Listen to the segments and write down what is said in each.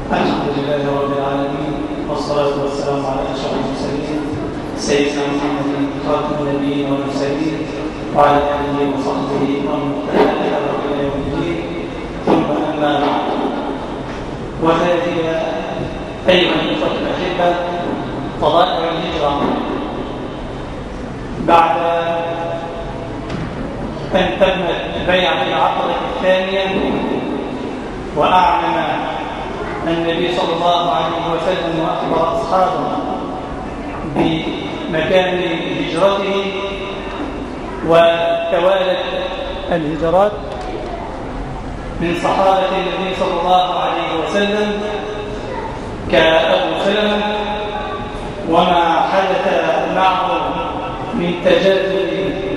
الحمد لله رب العالمين، والصلاة والسلام على أشرف المرسلين سيدنا محمد خاتم النبيين والمرسلين وعلى آله وصحبه ومن تبعهم إلى يوم الدين، ثم أما بعد. وهذه أيها الإخوة الأحبة فضائل الهجرة بعد أن تمت بيعة العقبة الثانية وأعلن النبي صلى الله عليه وسلم وأخبر أصحابه بمكان هجرته، وتوالت الهجرات من صحابة النبي صلى الله عليه وسلم كأبو سلمة وما حدث معه من تجاذب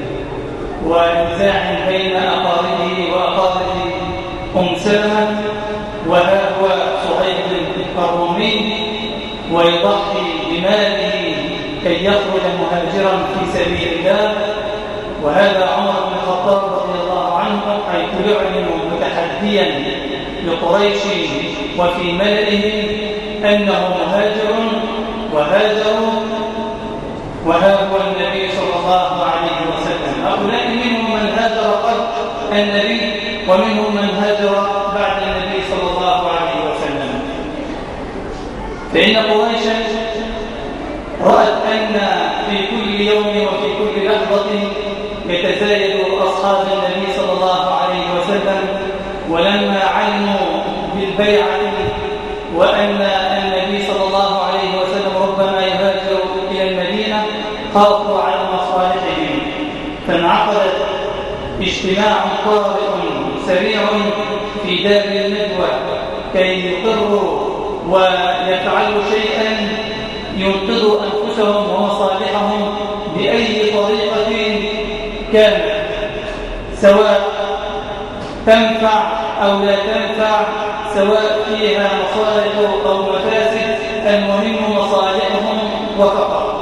ونزاع بين أقاربه وأقارب أم سلمة، وها هو صهيب الرومي ويضحي بماله كي يخرج مهاجرا في سبيل الله، وهذا عمر بن الخطاب رضي الله عنه حيث يعلن متحديا لقريش وفي ملئهم أنه مهاجر وهاجروا، وها هو النبي صلى الله عليه وسلم. هؤلاء منهم من هاجر قبل النبي ومنهم من هاجر بعد النبي صلى الله عليه وسلم، فإن قريشا رأت أن في كل يوم وفي كل لحظة يتزايد أصحاب النبي صلى الله عليه وسلم، ولما علموا بالبيعة وأن النبي صلى الله عليه وسلم ربما يهاجر إلى المدينة خافوا على مصالحهم، فانعقدت اجتماع طارئ سريع في دار الندوة كي يقروا ويفعلوا شيئا ينقذوا أنفسهم ومصالحهم بأي طريقة كانت، سواء تنفع أو لا تنفع، سواء فيها مصالح أو مفاسد، المهم مصالحهم وفقط.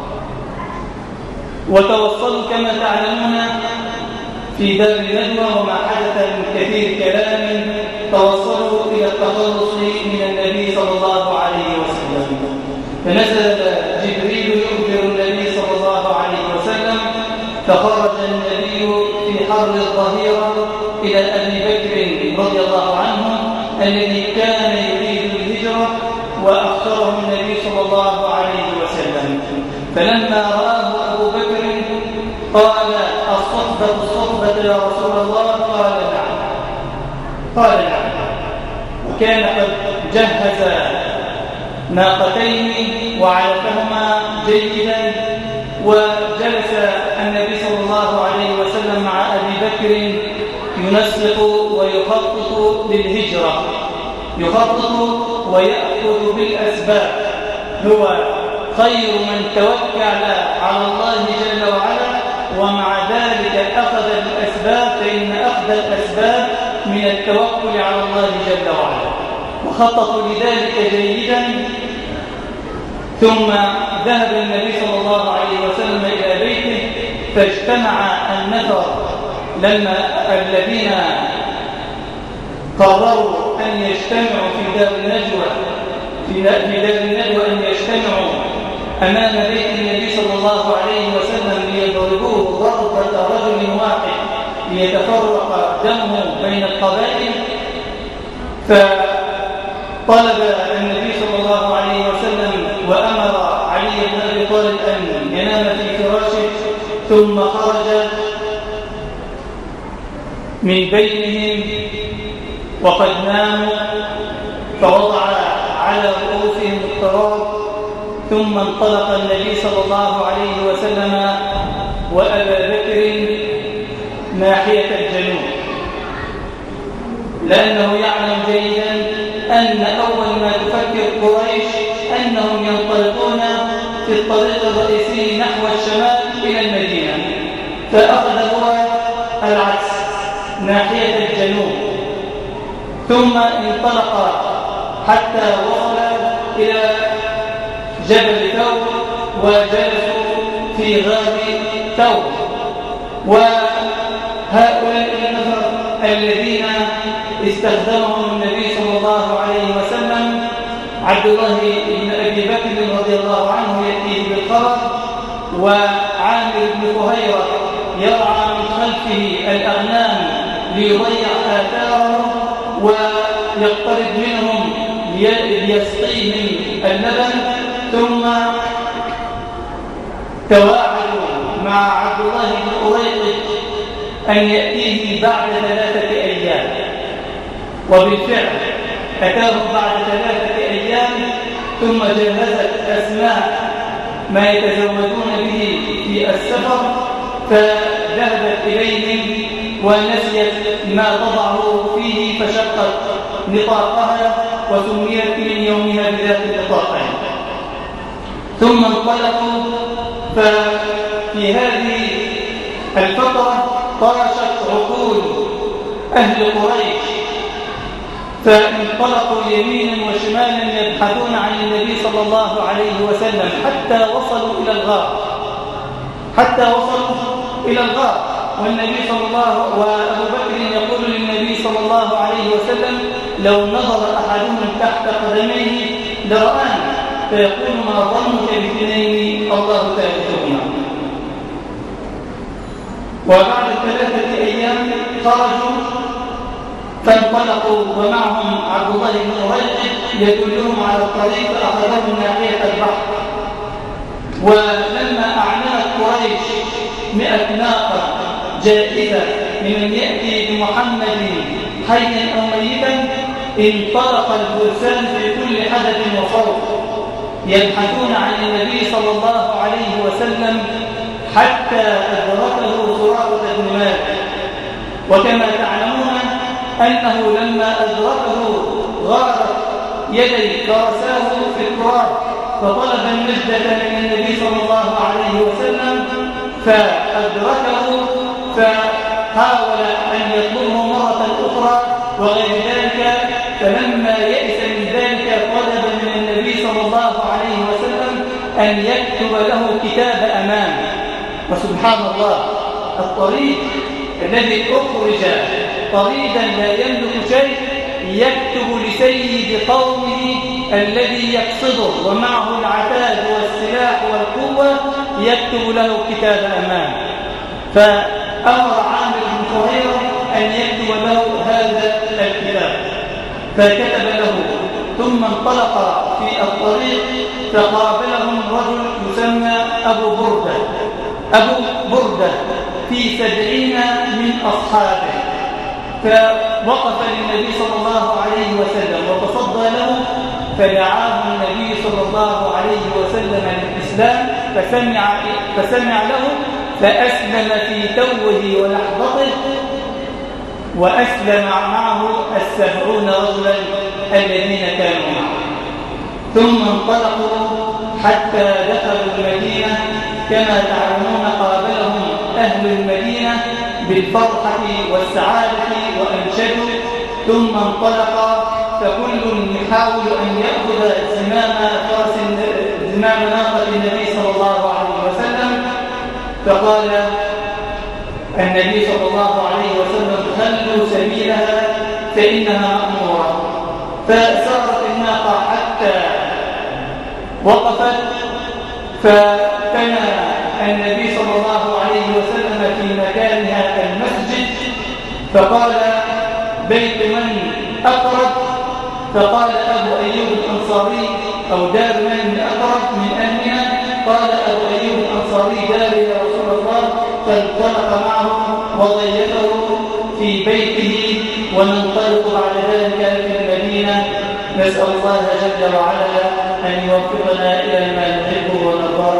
وتوصلوا كما تعلمون في دار الندوة وما حدث من كثير كلام توصلوا إلى التخلص من النبي صلى الله عليه وسلم، فنزل جبريل يخبر النبي صلى الله عليه وسلم، فخرج النبي في حر الظهيرة إلى أبي بكر رضي الله عنه الذي كان يريد الهجرة وأخبره النبي صلى الله عليه وسلم، فلما رآه أبو بكر قال: الصحبة الصحبة يا رسول الله؟ قال نعم. وكان قد جهز ناقتين وعلفهما جيدا، وجلس النبي صلى الله عليه وسلم مع أبي بكر ينسق ويخطط للهجرة، يخطط ويأخذ بالأسباب، هو خير من توكل على الله جل وعلا، ومع ذلك أخذ بالأسباب، فإن أخذ الأسباب من التوكل على الله جل وعلا، وخططوا لذلك جيدا. ثم ذهب النبي صلى الله عليه وسلم إلى بيته، فاجتمع النفر لما الذين قرروا أن يجتمعوا في دار الندوة أن يجتمعوا أمام بيت النبي صلى الله عليه وسلم ليضربوه ضربة رجل واحد ليتفرق دمه بين القبائل، فطلب النبي صلى الله عليه وسلم وأمر علي بن أبي طالب أن ينام في فراشه، ثم خرج من بينهم وقد ناموا، فوضع على رؤوسهم التراب، ثم انطلق النبي صلى الله عليه وسلم وأبا بكر ناحية الجنوب، لأنه يعلم جيدا أن أول ما تفكر قريش أنهم ينطلقون في الطريق الرئيسي نحو الشمال إلى المدينة، فأخذ هو العكس ناحية الجنوب، ثم انطلق حتى وصل إلى جبل ثور وجلسوا في غار ثور. وهؤلاء النفر الذين استخدمهم النبي صلى الله عليه وسلم عبد الله بن أبي بكر رضي الله عنه يأتيه بالخبر، وعامر بن فهيرة يرعى من خلفه الأغنام ليضيع آثارهم ويقترب منهم ليسقيهم اللبن، ثم تواعدوا مع عبد الله بن أريقط أن يأتيه بعد 3 أيام، وبالفعل أتاهم بعد 3 أيام، ثم جهزت أسماء ما يتزودون به في السفر، فذهبت إليهم ونسيت ما تضعه فيه فشقت نطاقها وسميت من يومها بذات النطاقين. ثم انطلقوا، ففي هذه الفترة طاشت عقول أهل قريش، فانطلقوا يمينا وشمالا يبحثون عن النبي صلى الله عليه وسلم حتى وصلوا إلى الغار، والنبي صلى الله وأبو بكر يقول للنبي صلى الله عليه وسلم: لو نظر أحدهم تحت قدميه لرآنا، فيقول: ما ظنك باثنين الله ثالثهما. وبعد 3 أيام خرجوا فانطلقوا ومعهم عبد الله بن أريقط يدلهم على الطريق، فأخذهم ناحية البحر. ولما أعلنت قريش 100 ناقة جائزة لمن يأتي بمحمد حيا أو ميتا، انطلق الفرسان في كل حدث وصوت يبحثون عن النبي صلى الله عليه وسلم حتى أدركه سراقة بن مالك. وكما تعلمون أنه لما أدركه غارت يدي فرساه في التراب، فطلب النجدة من النبي صلى الله عليه وسلم فأدركه، فحاول أن يطلبه مرة أخرى وغير ذلك. فلما يئس من ذلك طلب من النبي صلى الله عليه وسلم أن يكتب له كتاب أمان. وسبحان الله، الطريق الذي أخرج طريدا لا يملك شيء يكتب لسيد قومه الذي يقصده ومعه العتاد والسلاح والقوة، يكتب له كتاب أمان. فأمر عامر بن فهيرة أن يكتب له هذا الكتاب، فكتب له. ثم انطلق في الطريق فقابلهم رجل يسمى أبو بردة في 70 من أصحابه، فوقف للنبي صلى الله عليه وسلم وتصدى له، فدعاه النبي صلى الله عليه وسلم للإسلام، فسمع له فأسلم في توه ولحظته، وأسلم معه 70 رجلا الذين كانوا معه. ثم انطلقوا حتى دخلوا المدينة. كما تعلمون قابلهم أهل المدينة بالفرحة والسعادة وأنشدوا. ثم انطلق فكل يحاول أن يأخذ زمام ناقة النبي صلى الله عليه وسلم، فقال النبي صلى الله عليه وسلم: خلوا سبيلها فإنها مأمورة. فسارت الناقة حتى وقفت، فكان النبي صلى الله عليه وسلم في مكانها المسجد، فقال: بيت من أقرب؟ فقال أبو أيوب الأنصاري: أو دار من أقرب من أهلها؟ قال أبو أيوب الأنصاري: داري يا رسول الله. فانطلق معه وضيفه في بيته، وننطلق بعد ذلك في المدينة. نسأل الله جل وعلا أن يوفقنا إلى ما نحبه ونرضاه